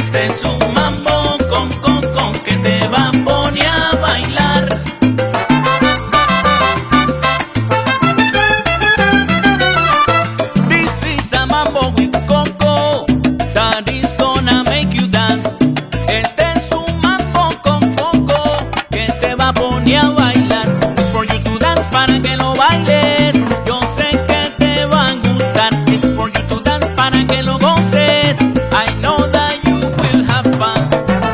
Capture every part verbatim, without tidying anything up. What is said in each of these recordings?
Este es un mambo con coco que te va a poner a bailar. This is a mambo with coco that is gonna make you dance. Este es un mambo con coco que te va a poner a bailar. It's for you to dance, para que lo bailes. Yo sé que te va a gustar. It's for you to dance, para que lo goces. I know that you will have fun.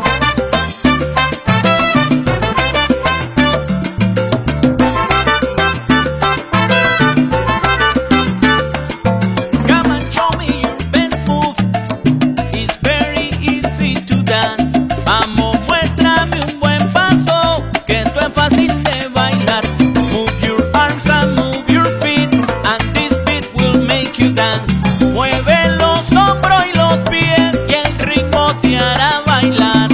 Come and show me your best move. It's very easy to dance. Vamos, muéstrame un buen paso, que esto es fácil de bailar. Move your arms and move your feet, and this beat will make you dance. Mueve los hombros y los pies, y el ritmo te hará bailar.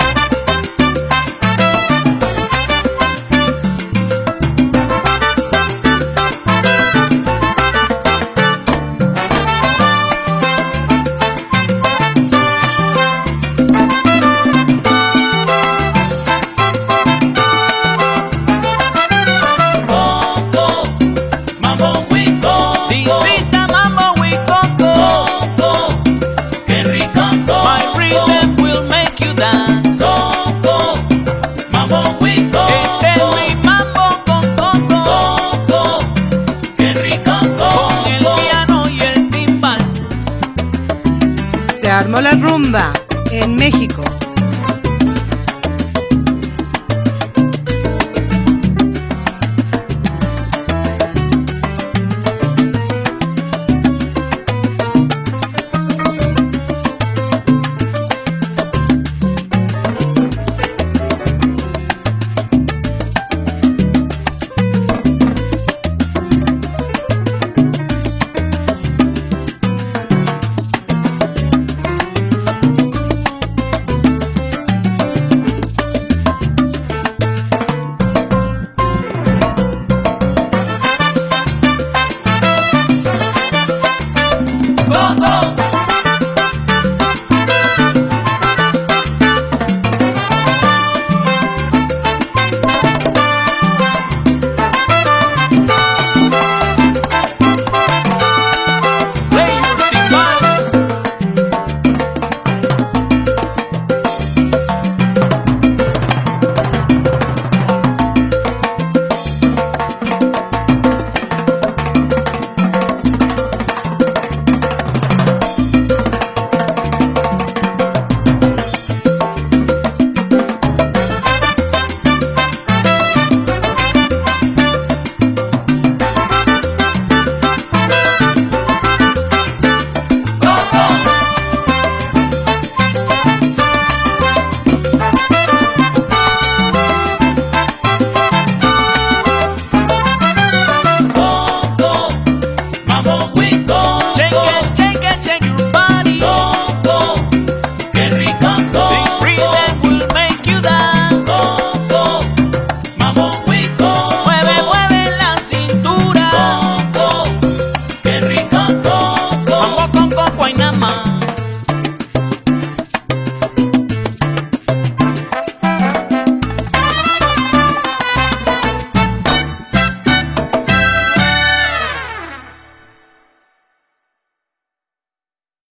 Coco, mambo with coco. This is a mambo with coco. Coco, qué rico coco. My rhythm will make you dance. Coco, mambo with coco. Este es mi mambo con coco. Coco, qué rico coco. Con el piano y el timbal. Se armó la rumba en México.